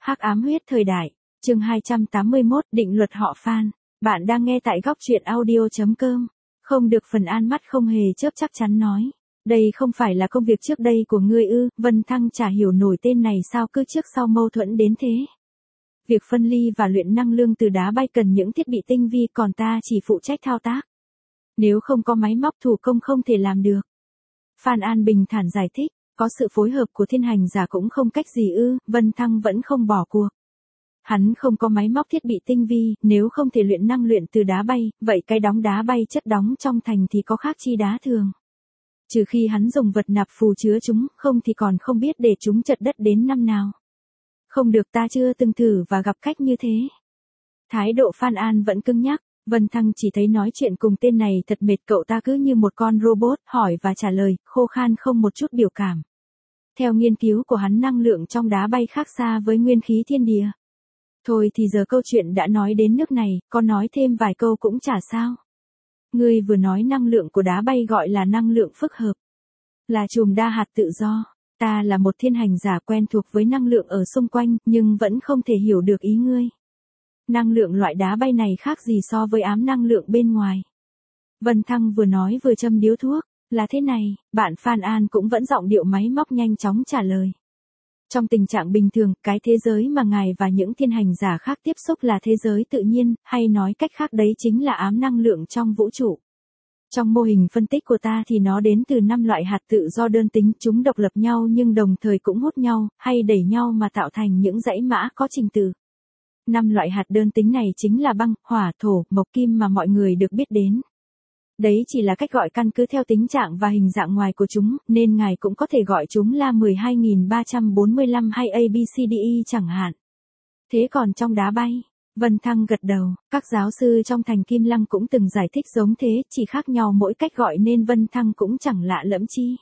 Hắc ám huyết thời đại, chương 281, định luật họ Phan. Bạn đang nghe tại góc truyện audio.com. Không được Phần An mắt không hề chớp chắc chắn nói. Đây không phải là công việc trước đây của ngươi ư? Vân Thăng chả hiểu nổi tên này sao cứ trước sau mâu thuẫn đến thế. Việc phân ly và luyện năng lượng từ đá bay cần những thiết bị tinh vi, còn ta chỉ phụ trách thao tác. Nếu không có máy móc thủ công không thể làm được. Phan An bình thản giải thích. Có sự phối hợp của thiên hành giả cũng không cách gì ư? Vân Thăng vẫn không bỏ cuộc. Hắn không có máy móc thiết bị tinh vi, nếu không thể luyện năng lượng từ đá bay, vậy cái đóng đá bay chất đóng trong thành thì có khác chi đá thường. Trừ khi hắn dùng vật nạp phù chứa chúng, không thì còn không biết để chúng chật đất đến năm nào. Không được, ta chưa từng thử và gặp cách như thế. Thái độ Phan An vẫn cứng nhắc. Vân Thăng chỉ thấy nói chuyện cùng tên này thật mệt, cậu ta cứ như một con robot, hỏi và trả lời, khô khan không một chút biểu cảm. Theo nghiên cứu của hắn, năng lượng trong đá bay khác xa với nguyên khí thiên địa. Thôi thì giờ câu chuyện đã nói đến nước này, có nói thêm vài câu cũng chả sao. Ngươi vừa nói năng lượng của đá bay gọi là năng lượng phức hợp. Là chùm đa hạt tự do. Ta là một thiên hành giả quen thuộc với năng lượng ở xung quanh, nhưng vẫn không thể hiểu được ý ngươi. Năng lượng loại đá bay này khác gì so với ám năng lượng bên ngoài. Vân Thăng vừa nói vừa châm điếu thuốc. Là thế này, bạn Phan An cũng vẫn giọng điệu máy móc nhanh chóng trả lời. Trong tình trạng bình thường, cái thế giới mà ngài và những thiên hành giả khác tiếp xúc là thế giới tự nhiên, hay nói cách khác đấy chính là ám năng lượng trong vũ trụ. Trong mô hình phân tích của ta thì nó đến từ 5 loại hạt tự do đơn tính, chúng độc lập nhau nhưng đồng thời cũng hút nhau, hay đẩy nhau mà tạo thành những dãy mã có trình tự. 5 loại hạt đơn tính này chính là băng, hỏa, thổ, mộc, kim mà mọi người được biết đến. Đấy chỉ là cách gọi căn cứ theo tính trạng và hình dạng ngoài của chúng, nên ngài cũng có thể gọi chúng là 12.345 hay ABCDE chẳng hạn. Thế còn trong đá bay, Vân Thăng gật đầu, các giáo sư trong thành Kim Lăng cũng từng giải thích giống thế, chỉ khác nhau mỗi cách gọi nên Vân Thăng cũng chẳng lạ lẫm chi.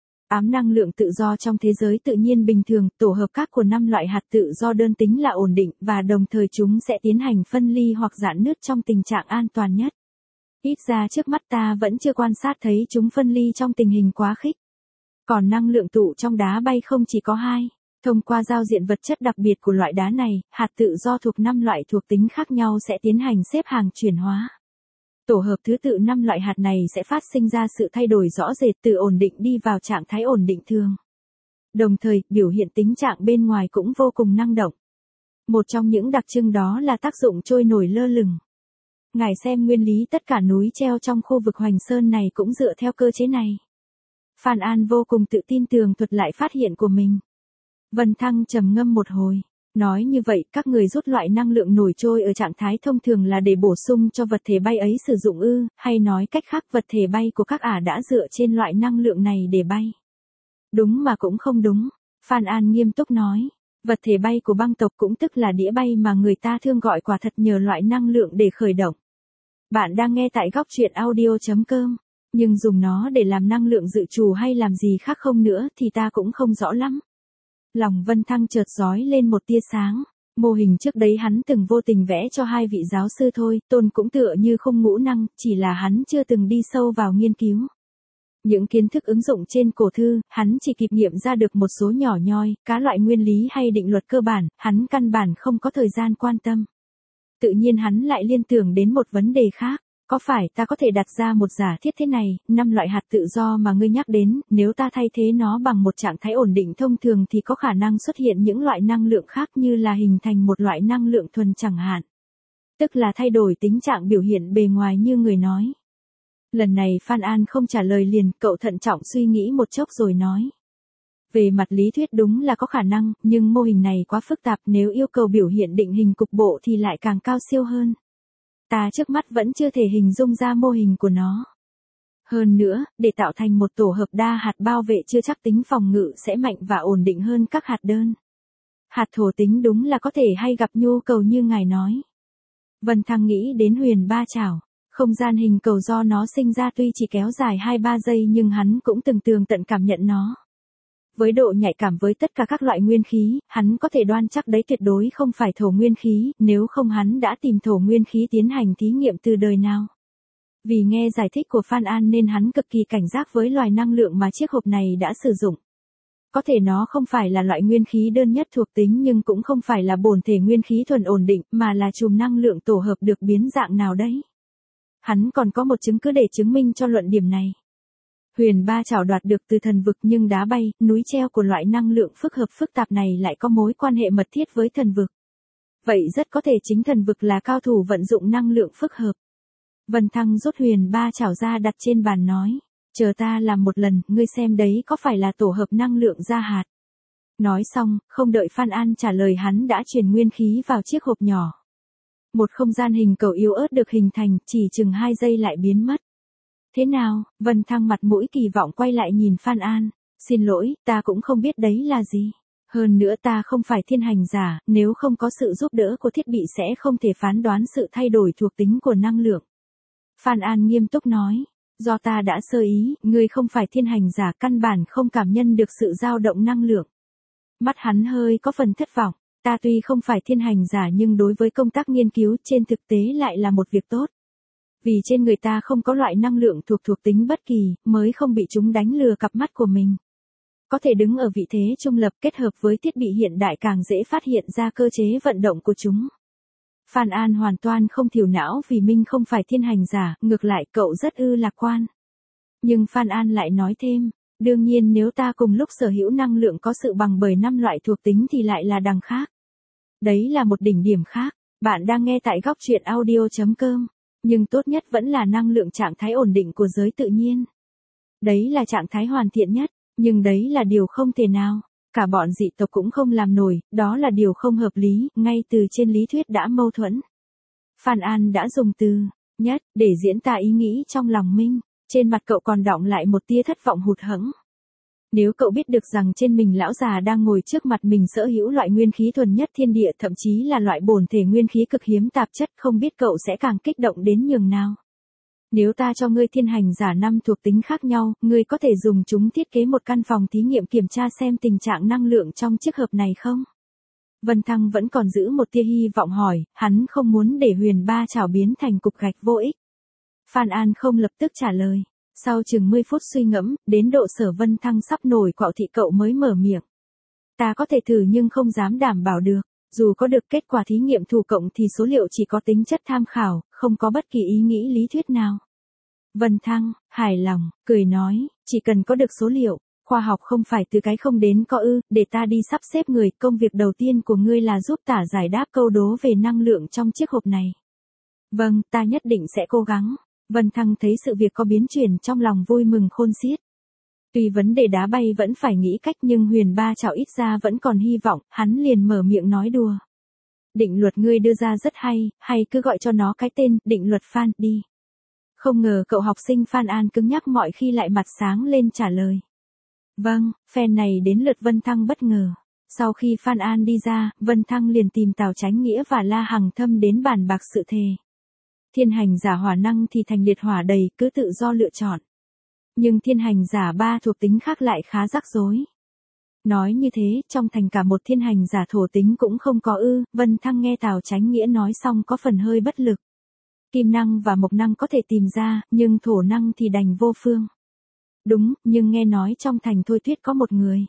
Ám năng lượng tự do trong thế giới tự nhiên bình thường, tổ hợp các của 5 loại hạt tự do đơn tính là ổn định và đồng thời chúng sẽ tiến hành phân ly hoặc giãn nứt trong tình trạng an toàn nhất. Ít ra trước mắt ta vẫn chưa quan sát thấy chúng phân ly trong tình hình quá khích. Còn năng lượng tụ trong đá bay không chỉ có 2. Thông qua giao diện vật chất đặc biệt của loại đá này, hạt tự do thuộc 5 loại thuộc tính khác nhau sẽ tiến hành xếp hàng chuyển hóa. Tổ hợp thứ tự 5 loại hạt này sẽ phát sinh ra sự thay đổi rõ rệt từ ổn định đi vào trạng thái ổn định thường. Đồng thời, biểu hiện tính trạng bên ngoài cũng vô cùng năng động. Một trong những đặc trưng đó là tác dụng trôi nổi lơ lửng. Ngài xem nguyên lý tất cả núi treo trong khu vực Hoành Sơn này cũng dựa theo cơ chế này. Phan An vô cùng tự tin tường thuật lại phát hiện của mình. Vân Thăng trầm ngâm một hồi. Nói như vậy, các người rút loại năng lượng nổi trôi ở trạng thái thông thường là để bổ sung cho vật thể bay ấy sử dụng ư, hay nói cách khác vật thể bay của các ả đã dựa trên loại năng lượng này để bay. Đúng mà cũng không đúng. Phan An nghiêm túc nói. Vật thể bay của băng tộc cũng tức là đĩa bay mà người ta thường gọi quả thật nhờ loại năng lượng để khởi động. Bạn đang nghe tại góc truyện audio.com, nhưng dùng nó để làm năng lượng dự trù hay làm gì khác không nữa thì ta cũng không rõ lắm. Lòng Vân Thăng chợt rói lên một tia sáng. Mô hình trước đấy hắn từng vô tình vẽ cho 2 vị giáo sư thôi, Tôn cũng tựa như không ngũ năng, chỉ là hắn chưa từng đi sâu vào nghiên cứu. Những kiến thức ứng dụng trên cổ thư, hắn chỉ kịp nghiệm ra được một số nhỏ nhoi, các loại nguyên lý hay định luật cơ bản, hắn căn bản không có thời gian quan tâm. Tự nhiên hắn lại liên tưởng đến một vấn đề khác. Có phải ta có thể đặt ra một giả thiết thế này, 5 loại hạt tự do mà ngươi nhắc đến, nếu ta thay thế nó bằng một trạng thái ổn định thông thường thì có khả năng xuất hiện những loại năng lượng khác như là hình thành một loại năng lượng thuần chẳng hạn. Tức là thay đổi tính trạng biểu hiện bề ngoài như người nói. Lần này Phan An không trả lời liền, cậu thận trọng suy nghĩ một chốc rồi nói. Về mặt lý thuyết đúng là có khả năng, nhưng mô hình này quá phức tạp, nếu yêu cầu biểu hiện định hình cục bộ thì lại càng cao siêu hơn. Ta trước mắt vẫn chưa thể hình dung ra mô hình của nó. Hơn nữa, để tạo thành một tổ hợp đa hạt bao vệ chưa chắc tính phòng ngự sẽ mạnh và ổn định hơn các hạt đơn. Hạt thổ tính đúng là có thể hay gặp nhu cầu như ngài nói. Vân Thăng nghĩ đến huyền ba chảo. Không gian hình cầu do nó sinh ra tuy chỉ kéo dài 2-3 giây nhưng hắn cũng từng tường tận cảm nhận nó. Với độ nhạy cảm với tất cả các loại nguyên khí, hắn có thể đoan chắc đấy tuyệt đối không phải thổ nguyên khí, nếu không hắn đã tìm thổ nguyên khí tiến hành thí nghiệm từ đời nào. Vì nghe giải thích của Phan An nên hắn cực kỳ cảnh giác với loài năng lượng mà chiếc hộp này đã sử dụng. Có thể nó không phải là loại nguyên khí đơn nhất thuộc tính nhưng cũng không phải là bổn thể nguyên khí thuần ổn định mà là chùm năng lượng tổ hợp được biến dạng nào đấy. Hắn còn có một chứng cứ để chứng minh cho luận điểm này. Huyền ba chảo đoạt được từ thần vực nhưng đá bay, núi treo của loại năng lượng phức hợp phức tạp này lại có mối quan hệ mật thiết với thần vực. Vậy rất có thể chính thần vực là cao thủ vận dụng năng lượng phức hợp. Vân Thăng rút huyền ba chảo ra đặt trên bàn nói. Chờ ta làm một lần, ngươi xem đấy có phải là tổ hợp năng lượng gia hạt. Nói xong, không đợi Phan An trả lời hắn đã truyền nguyên khí vào chiếc hộp nhỏ. Một không gian hình cầu yếu ớt được hình thành, chỉ chừng 2 giây lại biến mất. Thế nào? Vân Thăng mặt mũi kỳ vọng quay lại nhìn Phan An. Xin lỗi, ta cũng không biết đấy là gì. Hơn nữa ta không phải thiên hành giả, nếu không có sự giúp đỡ của thiết bị sẽ không thể phán đoán sự thay đổi thuộc tính của năng lượng. Phan An nghiêm túc nói. Do ta đã sơ ý, ngươi không phải thiên hành giả căn bản không cảm nhận được sự dao động năng lượng. Mắt hắn hơi có phần thất vọng. Ta tuy không phải thiên hành giả nhưng đối với công tác nghiên cứu trên thực tế lại là một việc tốt. Vì trên người ta không có loại năng lượng thuộc tính bất kỳ, mới không bị chúng đánh lừa cặp mắt của mình. Có thể đứng ở vị thế trung lập kết hợp với thiết bị hiện đại càng dễ phát hiện ra cơ chế vận động của chúng. Phan An hoàn toàn không thiểu não vì Minh không phải thiên hành giả, ngược lại cậu rất lạc quan. Nhưng Phan An lại nói thêm, đương nhiên nếu ta cùng lúc sở hữu năng lượng có sự bằng bởi 5 loại thuộc tính thì lại là đằng khác. Đấy là một đỉnh điểm khác, bạn đang nghe tại góc truyện audio.com, nhưng tốt nhất vẫn là năng lượng trạng thái ổn định của giới tự nhiên. Đấy là trạng thái hoàn thiện nhất, nhưng đấy là điều không thể nào. Cả bọn dị tộc cũng không làm nổi, đó là điều không hợp lý, ngay từ trên lý thuyết đã mâu thuẫn. Phan An đã dùng từ nhất để diễn tả ý nghĩ trong lòng Minh, trên mặt cậu còn đọng lại một tia thất vọng hụt hẫng. Nếu cậu biết được rằng trên mình lão già đang ngồi trước mặt mình sở hữu loại nguyên khí thuần nhất thiên địa thậm chí là loại bổn thể nguyên khí cực hiếm tạp chất không biết cậu sẽ càng kích động đến nhường nào. Nếu ta cho ngươi thiên hành giả 5 thuộc tính khác nhau, ngươi có thể dùng chúng thiết kế một căn phòng thí nghiệm kiểm tra xem tình trạng năng lượng trong chiếc hộp này không? Vân Thăng vẫn còn giữ một tia hy vọng hỏi, hắn không muốn để huyền ba chảo biến thành cục gạch vô ích. Phan An không lập tức trả lời. Sau chừng 10 phút suy ngẫm, đến độ Sở Vân Thăng sắp nổi quạo thị cậu mới mở miệng. Ta có thể thử nhưng không dám đảm bảo được. Dù có được kết quả thí nghiệm thủ cộng thì số liệu chỉ có tính chất tham khảo, không có bất kỳ ý nghĩ lý thuyết nào. Vân Thăng, hài lòng, cười nói, chỉ cần có được số liệu, khoa học không phải từ cái không đến có để ta đi sắp xếp người, công việc đầu tiên của ngươi là giúp tả giải đáp câu đố về năng lượng trong chiếc hộp này. Vâng, ta nhất định sẽ cố gắng. Vân Thăng thấy sự việc có biến chuyển trong lòng vui mừng khôn xiết. Tuy vấn đề đá bay vẫn phải nghĩ cách nhưng huyền ba chảo ít ra vẫn còn hy vọng, hắn liền mở miệng nói đùa. Định luật ngươi đưa ra rất hay cứ gọi cho nó cái tên, định luật Phan, đi. Không ngờ cậu học sinh Phan An cứng nhắc mọi khi lại mặt sáng lên trả lời. Vâng, phen này đến lượt Vân Thăng bất ngờ. Sau khi Phan An đi ra, Vân Thăng liền tìm Tào Chánh Nghĩa và La Hằng Thâm đến bàn bạc sự thề. Thiên hành giả hỏa năng thì thành liệt hỏa đầy, cứ tự do lựa chọn. Nhưng thiên hành giả 3 thuộc tính khác lại khá rắc rối. Nói như thế, trong thành cả một thiên hành giả thổ tính cũng không có Vân Thăng nghe Tào Chánh Nghĩa nói xong có phần hơi bất lực. Kim năng và mộc năng có thể tìm ra, nhưng thổ năng thì đành vô phương. Đúng, nhưng nghe nói trong thành Thôi Tuyết có một người.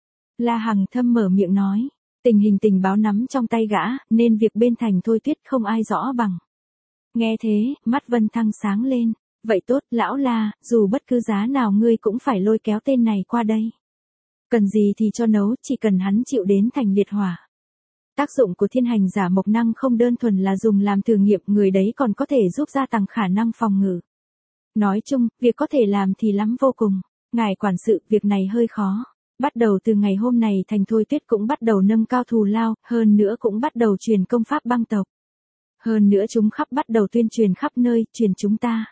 La Hằng Thâm mở miệng nói, tình hình tình báo nắm trong tay gã, nên việc bên thành Thôi Tuyết không ai rõ bằng. Nghe thế, mắt Vân Thăng sáng lên. Vậy tốt, lão La, dù bất cứ giá nào ngươi cũng phải lôi kéo tên này qua đây. Cần gì thì cho nấu, chỉ cần hắn chịu đến thành liệt hỏa. Tác dụng của thiên hành giả mộc năng không đơn thuần là dùng làm thử nghiệm, người đấy còn có thể giúp gia tăng khả năng phòng ngự. Nói chung, việc có thể làm thì lắm vô cùng. Ngài quản sự, việc này hơi khó. Bắt đầu từ ngày hôm này thành Thôi Tuyết cũng bắt đầu nâng cao thù lao, hơn nữa cũng bắt đầu truyền công pháp băng tộc. Hơn nữa chúng bắt đầu tuyên truyền khắp nơi, truyền chúng ta.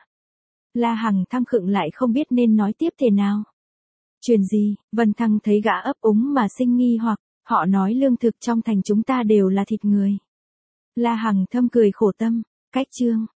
La Hằng Thăng khựng lại không biết nên nói tiếp thế nào. Truyền gì? Vân Thăng thấy gã ấp úng mà sinh nghi hoặc, họ nói lương thực trong thành chúng ta đều là thịt người. La Hằng Thâm cười khổ tâm, cách chương.